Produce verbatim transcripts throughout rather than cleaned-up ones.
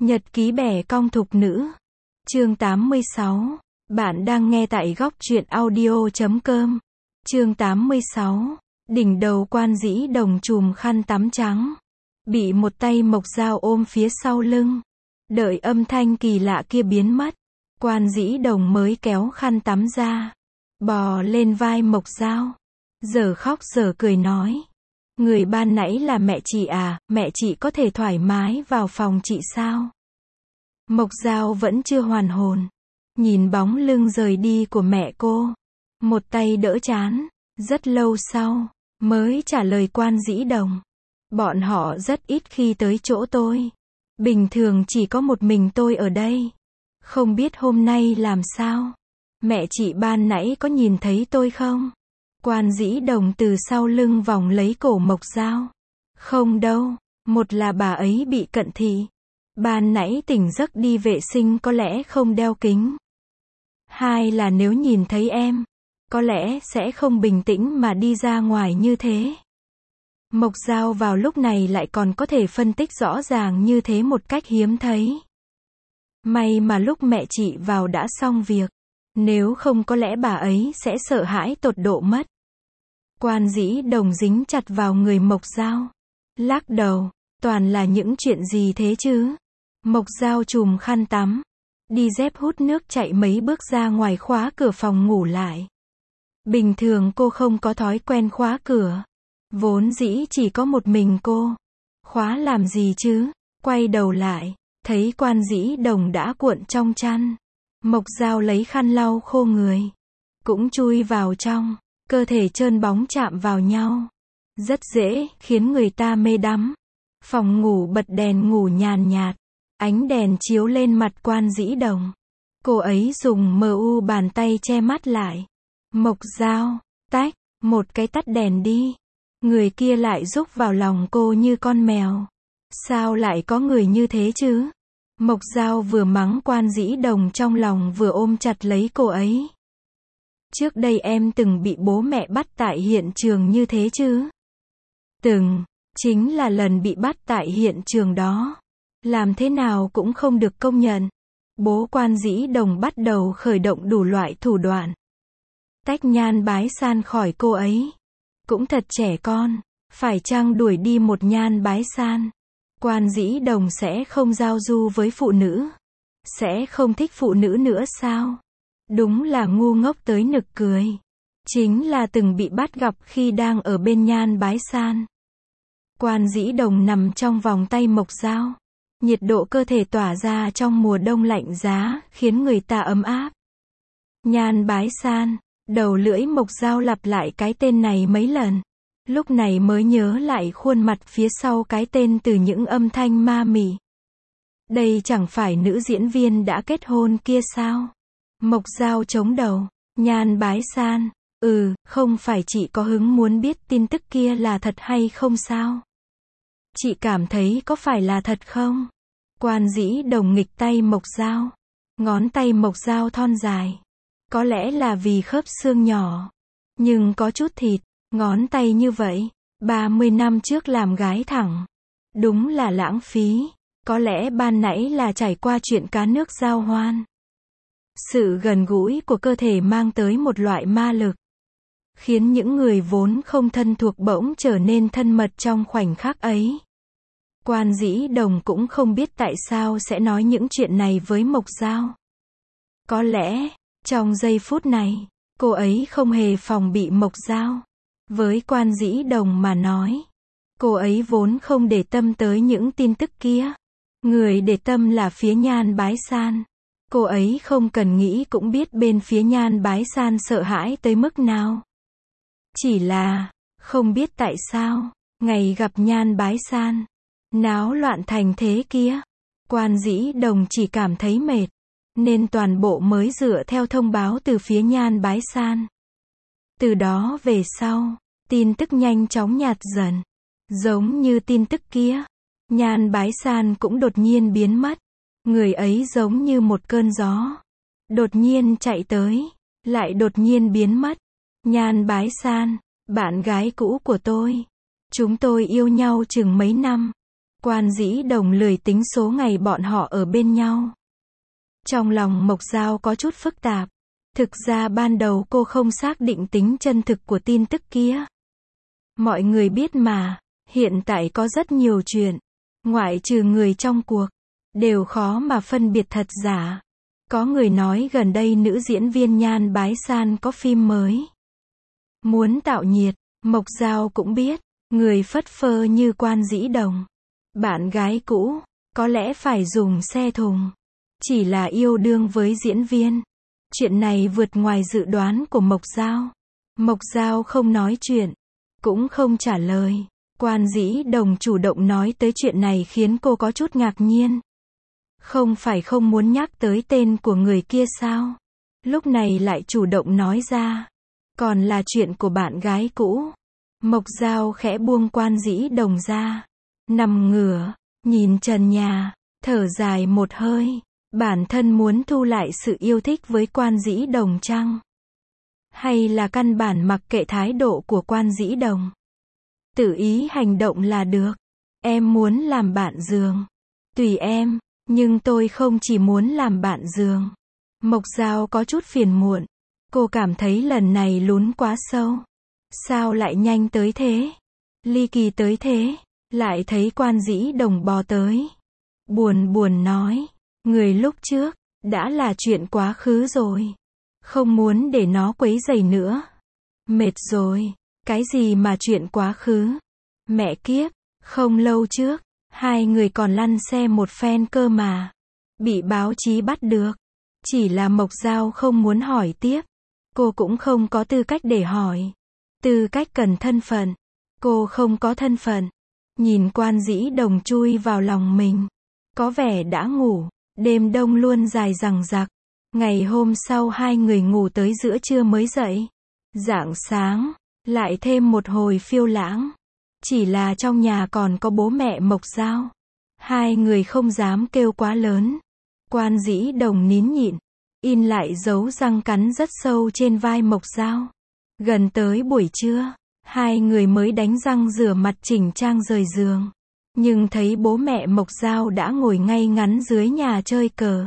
Nhật ký bẻ cong thục nữ. Chương tám mươi sáu. Bạn đang nghe tại góc truyện audio chấm com. Chương tám mươi sáu. Đỉnh đầu Quan Dĩ Đồng chùm khăn tắm trắng, bị một tay Mộc Dao ôm phía sau lưng. Đợi âm thanh kỳ lạ kia biến mất, Quan Dĩ Đồng mới kéo khăn tắm ra, bò lên vai Mộc Dao, giờ khóc giờ cười nói: người ban nãy là mẹ chị à, mẹ chị có thể thoải mái vào phòng chị sao? Mộc Dao vẫn chưa hoàn hồn, nhìn bóng lưng rời đi của mẹ cô, một tay đỡ trán, rất lâu sau, mới trả lời Quan Dĩ Đồng: bọn họ rất ít khi tới chỗ tôi. Bình thường chỉ có một mình tôi ở đây. Không biết hôm nay làm sao? Mẹ chị ban nãy có nhìn thấy tôi không? Quan Dĩ Đồng từ sau lưng vòng lấy cổ Mộc Dao. Không đâu, một là bà ấy bị cận thị. Ban nãy tỉnh giấc đi vệ sinh có lẽ không đeo kính. Hai là nếu nhìn thấy em, có lẽ sẽ không bình tĩnh mà đi ra ngoài như thế. Mộc Dao vào lúc này lại còn có thể phân tích rõ ràng như thế một cách hiếm thấy. May mà lúc mẹ chị vào đã xong việc, nếu không có lẽ bà ấy sẽ sợ hãi tột độ mất. Quan Dĩ Đồng dính chặt vào người Mộc Dao, lắc đầu: toàn là những chuyện gì thế chứ? Mộc Dao chùm khăn tắm, đi dép hút nước chạy mấy bước ra ngoài khóa cửa phòng ngủ lại. Bình thường cô không có thói quen khóa cửa. Vốn dĩ chỉ có một mình cô. Khóa làm gì chứ? Quay đầu lại, thấy Quan Dĩ Đồng đã cuộn trong chăn. Mộc Dao lấy khăn lau khô người, cũng chui vào trong, cơ thể trơn bóng chạm vào nhau. Rất dễ khiến người ta mê đắm. Phòng ngủ bật đèn ngủ nhàn nhạt, ánh đèn chiếu lên mặt Quan Dĩ Đồng. Cô ấy dùng mờ u bàn tay che mắt lại. Mộc Dao, tách, một cái tắt đèn đi. Người kia lại rúc vào lòng cô như con mèo. Sao lại có người như thế chứ? Mộc Dao vừa mắng Quan Dĩ Đồng trong lòng vừa ôm chặt lấy cô ấy. Trước đây em từng bị bố mẹ bắt tại hiện trường như thế chứ? Từng, chính là lần bị bắt tại hiện trường đó. Làm thế nào cũng không được công nhận. Bố Quan Dĩ Đồng bắt đầu khởi động đủ loại thủ đoạn. Tách Nhan Bái San khỏi cô ấy. Cũng thật trẻ con, phải chăng đuổi đi một Nhan Bái San? Quan Dĩ Đồng sẽ không giao du với phụ nữ? Sẽ không thích phụ nữ nữa sao? Đúng là ngu ngốc tới nực cười. Chính là từng bị bắt gặp khi đang ở bên Nhan Bái San. Quan Dĩ Đồng nằm trong vòng tay Mộc Dao. Nhiệt độ cơ thể tỏa ra trong mùa đông lạnh giá, khiến người ta ấm áp. Nhan Bái San. Đầu lưỡi Mộc Dao lặp lại cái tên này mấy lần. Lúc này mới nhớ lại khuôn mặt phía sau cái tên từ những âm thanh ma mị. Đây chẳng phải nữ diễn viên đã kết hôn kia sao? Mộc Dao chống đầu. Nhan Bái San. Ừ, không phải chị có hứng muốn biết tin tức kia là thật hay không sao? Chị cảm thấy có phải là thật không? Quan Dĩ Đồng nghịch tay Mộc Dao. Ngón tay Mộc Dao thon dài. Có lẽ là vì khớp xương nhỏ, nhưng có chút thịt. Ngón tay như vậy, ba mươi năm trước làm gái thẳng. Đúng là lãng phí. Có lẽ ban nãy là trải qua chuyện cá nước giao hoan. Sự gần gũi của cơ thể mang tới một loại ma lực, khiến những người vốn không thân thuộc bỗng trở nên thân mật trong khoảnh khắc ấy. Quan Dĩ Đồng cũng không biết tại sao sẽ nói những chuyện này với Mộc Dao. Có lẽ, trong giây phút này, cô ấy không hề phòng bị Mộc Dao. Với Quan Dĩ Đồng mà nói, cô ấy vốn không để tâm tới những tin tức kia. Người để tâm là phía Nhan Bái San. Cô ấy không cần nghĩ cũng biết bên phía Nhan Bái San sợ hãi tới mức nào. Chỉ là, không biết tại sao, ngày gặp Nhan Bái San, náo loạn thành thế kia. Quan Dĩ Đồng chỉ cảm thấy mệt, nên toàn bộ mới dựa theo thông báo từ phía Nhan Bái San. Từ đó về sau, tin tức nhanh chóng nhạt dần. Giống như tin tức kia, Nhan Bái San cũng đột nhiên biến mất. Người ấy giống như một cơn gió, đột nhiên chạy tới, lại đột nhiên biến mất. Nhan Bái San, bạn gái cũ của tôi. Chúng tôi yêu nhau chừng mấy năm. Quan Dĩ Đồng lười tính số ngày bọn họ ở bên nhau. Trong lòng Mộc Dao có chút phức tạp. Thực ra ban đầu cô không xác định tính chân thực của tin tức kia. Mọi người biết mà, hiện tại có rất nhiều chuyện, ngoại trừ người trong cuộc, đều khó mà phân biệt thật giả. Có người nói gần đây nữ diễn viên Nhan Bái San có phim mới. Muốn tạo nhiệt, Mộc Dao cũng biết, người phất phơ như Quan Dĩ Đồng, bạn gái cũ, có lẽ phải dùng xe thùng. Chỉ là yêu đương với diễn viên. Chuyện này vượt ngoài dự đoán của Mộc Dao. Mộc Dao không nói chuyện, cũng không trả lời. Quan Dĩ Đồng chủ động nói tới chuyện này khiến cô có chút ngạc nhiên. Không phải không muốn nhắc tới tên của người kia sao? Lúc này lại chủ động nói ra. Còn là chuyện của bạn gái cũ. Mộc Dao khẽ buông Quan Dĩ Đồng ra. Nằm ngửa, nhìn trần nhà, thở dài một hơi. Bản thân muốn thu lại sự yêu thích với Quan Dĩ Đồng chăng? Hay là căn bản mặc kệ thái độ của Quan Dĩ Đồng? Tự ý hành động là được. Em muốn làm bạn giường. Tùy em, nhưng tôi không chỉ muốn làm bạn giường. Mộc Dao có chút phiền muộn. Cô cảm thấy lần này lún quá sâu. Sao lại nhanh tới thế? Ly kỳ tới thế? Lại thấy Quan Dĩ Đồng bò tới. Buồn buồn nói. Người lúc trước, đã là chuyện quá khứ rồi. Không muốn để nó quấy rầy nữa. Mệt rồi. Cái gì mà chuyện quá khứ? Mẹ kiếp, không lâu trước, hai người còn lăn xe một phen cơ mà. Bị báo chí bắt được. Chỉ là Mộc Dao không muốn hỏi tiếp. Cô cũng không có tư cách để hỏi. Tư cách cần thân phận. Cô không có thân phận. Nhìn Quan Dĩ Đồng chui vào lòng mình. Có vẻ đã ngủ. Đêm đông luôn dài dằng dặc. Ngày hôm sau hai người ngủ tới giữa trưa mới dậy. Rạng sáng, lại thêm một hồi phiêu lãng. Chỉ là trong nhà còn có bố mẹ Mộc Dao. Hai người không dám kêu quá lớn. Quan Dĩ Đồng nín nhịn, in lại dấu răng cắn rất sâu trên vai Mộc Dao. Gần tới buổi trưa, hai người mới đánh răng rửa mặt chỉnh trang rời giường. Nhưng thấy bố mẹ Mộc Dao đã ngồi ngay ngắn dưới nhà chơi cờ.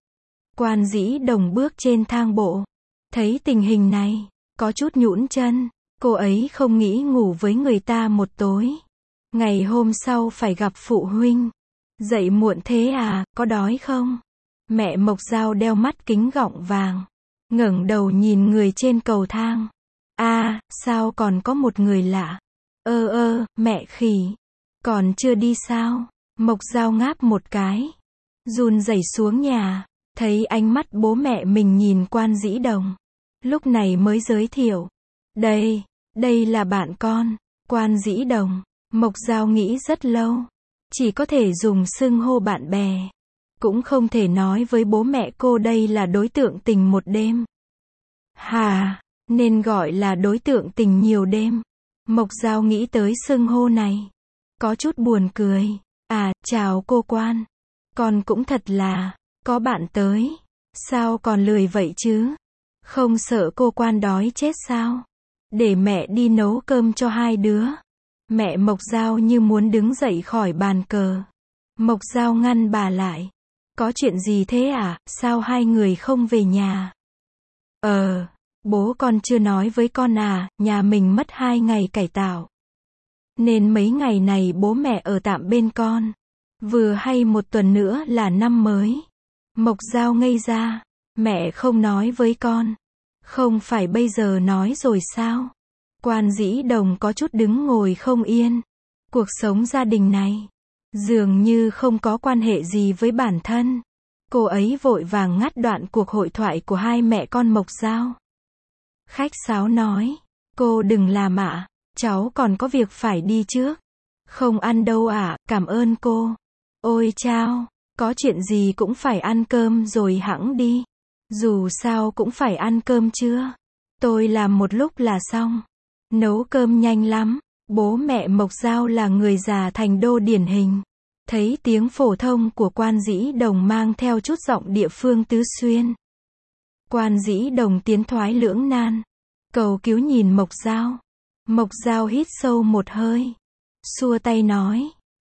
Quan Dĩ Đồng bước trên thang bộ. Thấy tình hình này, có chút nhũn chân. Cô ấy không nghĩ ngủ với người ta một tối. Ngày hôm sau phải gặp phụ huynh. Dậy muộn thế à, có đói không? Mẹ Mộc Dao đeo mắt kính gọng vàng. Ngẩng đầu nhìn người trên cầu thang. À, sao còn có một người lạ? Ơ ơ, mẹ khỉ. Còn chưa đi sao? Mộc Dao ngáp một cái. Run rẩy xuống nhà. Thấy ánh mắt bố mẹ mình nhìn Quan Dĩ Đồng. Lúc này mới giới thiệu. Đây, đây là bạn con, Quan Dĩ Đồng. Mộc Dao nghĩ rất lâu. Chỉ có thể dùng xưng hô bạn bè. Cũng không thể nói với bố mẹ cô đây là đối tượng tình một đêm. Hà, nên gọi là đối tượng tình nhiều đêm. Mộc Dao nghĩ tới xưng hô này. Có chút buồn cười. À, chào cô Quan. Con cũng thật là, có bạn tới. Sao còn lười vậy chứ? Không sợ cô Quan đói chết sao? Để mẹ đi nấu cơm cho hai đứa. Mẹ Mộc Dao như muốn đứng dậy khỏi bàn cờ. Mộc Dao ngăn bà lại. Có chuyện gì thế à? Sao hai người không về nhà? Ờ, bố con chưa nói với con à, nhà mình mất hai ngày cải tạo. Nên mấy ngày này bố mẹ ở tạm bên con. Vừa hay một tuần nữa là năm mới. Mộc Dao ngây ra. Mẹ không nói với con. Không phải bây giờ nói rồi sao? Quan Dĩ Đồng có chút đứng ngồi không yên. Cuộc sống gia đình này dường như không có quan hệ gì với bản thân. Cô ấy vội vàng ngắt đoạn cuộc hội thoại của hai mẹ con Mộc Dao. Khách sáo nói. Cô đừng làm ạ. Cháu còn có việc phải đi trước. Không ăn đâu ạ, cảm ơn cô. Ôi chao, có chuyện gì cũng phải ăn cơm rồi hẵng đi. Dù sao cũng phải ăn cơm chưa? Tôi làm một lúc là xong. Nấu cơm nhanh lắm. Bố mẹ Mộc Dao là người già thành đô điển hình. Thấy tiếng phổ thông của Quan Dĩ Đồng mang theo chút giọng địa phương tứ xuyên. Quan Dĩ Đồng tiến thoái lưỡng nan. Cầu cứu nhìn Mộc Dao. Mộc Dao hít sâu một hơi. Xua tay nói.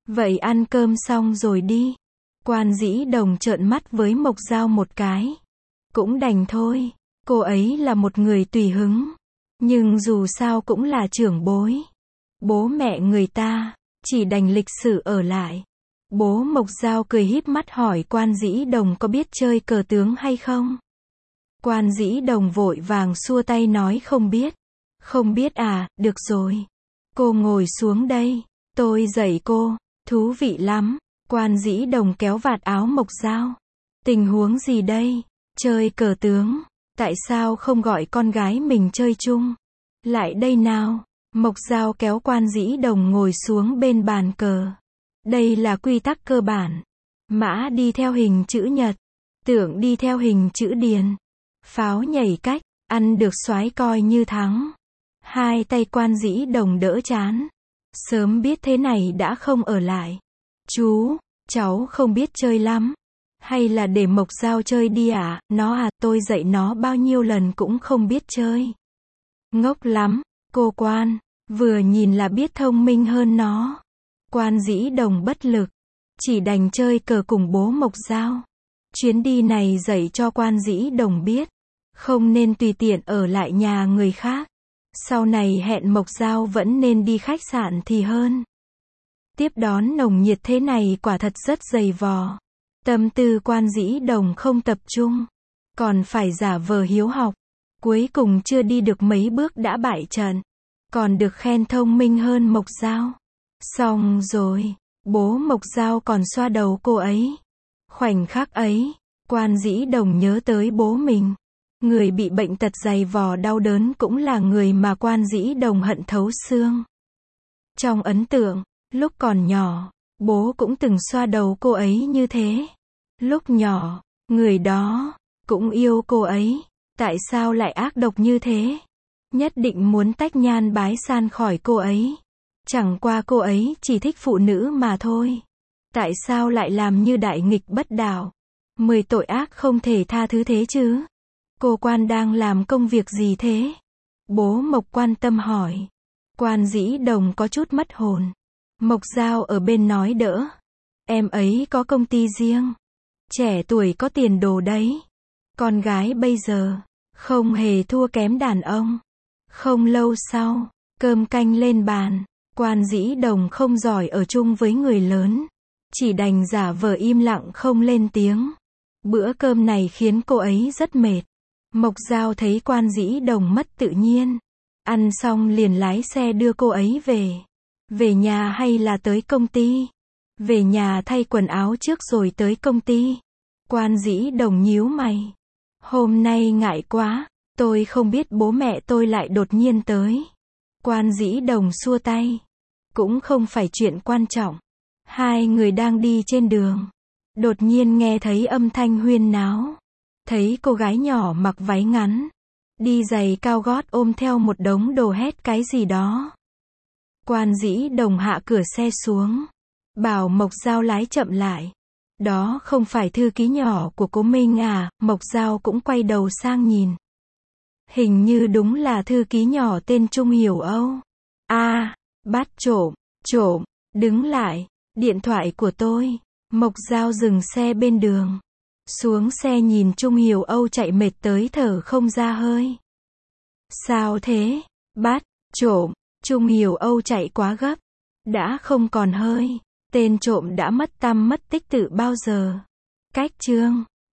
Vậy ăn cơm xong rồi đi. Quan Dĩ Đồng trợn mắt với Mộc Dao một cái. Cũng đành thôi, cô ấy là một người tùy hứng. Nhưng dù sao cũng là trưởng bối. Bố mẹ người ta, chỉ đành lịch sự ở lại. Bố Mộc Dao cười híp mắt hỏi Quan Dĩ Đồng có biết chơi cờ tướng hay không? Quan Dĩ Đồng vội vàng xua tay nói không biết. Không biết à, được rồi. Cô ngồi xuống đây, tôi dạy cô, thú vị lắm. Quan Dĩ Đồng kéo vạt áo Mộc Dao. Tình huống gì đây? Chơi cờ tướng, tại sao không gọi con gái mình chơi chung? Lại đây nào. Mộc Dao kéo Quan Dĩ Đồng ngồi xuống bên bàn cờ. Đây là quy tắc cơ bản. Mã đi theo hình chữ nhật, tượng đi theo hình chữ điền. Pháo nhảy cách, ăn được soái coi như thắng. Hai tay Quan Dĩ Đồng đỡ chán. Sớm biết thế này đã không ở lại. Chú, cháu không biết chơi lắm. Hay là để Mộc Dao chơi đi ạ? À? Nó à, tôi dạy nó bao nhiêu lần cũng không biết chơi. Ngốc lắm, cô Quan. Vừa nhìn là biết thông minh hơn nó. Quan Dĩ Đồng bất lực. Chỉ đành chơi cờ cùng bố Mộc Dao. Chuyến đi này dạy cho Quan Dĩ Đồng biết. Không nên tùy tiện ở lại nhà người khác. Sau này hẹn Mộc Dao vẫn nên đi khách sạn thì hơn. Tiếp đón nồng nhiệt thế này quả thật rất dày vò. Tâm tư Quan Dĩ Đồng không tập trung. Còn phải giả vờ hiếu học. Cuối cùng chưa đi được mấy bước đã bại trận. Còn được khen thông minh hơn Mộc Dao. Xong rồi, bố Mộc Dao còn xoa đầu cô ấy. Khoảnh khắc ấy, Quan Dĩ Đồng nhớ tới bố mình. Người bị bệnh tật dày vò đau đớn cũng là người mà Quan Dĩ Đồng hận thấu xương. Trong ấn tượng, lúc còn nhỏ, bố cũng từng xoa đầu cô ấy như thế. Lúc nhỏ, người đó cũng yêu cô ấy. Tại sao lại ác độc như thế? Nhất định muốn tách nhan bái san khỏi cô ấy. Chẳng qua cô ấy chỉ thích phụ nữ mà thôi. Tại sao lại làm như đại nghịch bất đạo? Mười tội ác không thể tha thứ thế chứ? Cô Quan đang làm công việc gì thế? Bố Mộc quan tâm hỏi. Quan Dĩ Đồng có chút mất hồn. Mộc Dao ở bên nói đỡ. Em ấy có công ty riêng. Trẻ tuổi có tiền đồ đấy. Con gái bây giờ, không hề thua kém đàn ông. Không lâu sau, cơm canh lên bàn. Quan Dĩ Đồng không giỏi ở chung với người lớn. Chỉ đành giả vờ im lặng không lên tiếng. Bữa cơm này khiến cô ấy rất mệt. Mộc Dao thấy Quan Dĩ Đồng mất tự nhiên. Ăn xong liền lái xe đưa cô ấy về. Về nhà hay là tới công ty? Về nhà thay quần áo trước rồi tới công ty. Quan Dĩ Đồng nhíu mày. Hôm nay ngại quá, tôi không biết bố mẹ tôi lại đột nhiên tới. Quan Dĩ Đồng xua tay. Cũng không phải chuyện quan trọng. Hai người đang đi trên đường. Đột nhiên nghe thấy âm thanh huyên náo. Thấy cô gái nhỏ mặc váy ngắn. Đi giày cao gót ôm theo một đống đồ hét cái gì đó. Quan Dĩ Đồng hạ cửa xe xuống. Bảo Mộc Dao lái chậm lại. Đó không phải thư ký nhỏ của cô Minh à? Mộc Dao cũng quay đầu sang nhìn. Hình như đúng là thư ký nhỏ tên Trung Hiểu Âu. A, à, bắt trộm, trộm, đứng lại, điện thoại của tôi. Mộc Dao dừng xe bên đường. Xuống xe nhìn Trung Hiểu Âu chạy mệt tới thở không ra hơi. Sao thế? Bắt trộm. Trung Hiểu Âu chạy quá gấp. Đã không còn hơi. Tên trộm đã mất tăm mất tích từ bao giờ. Cách chương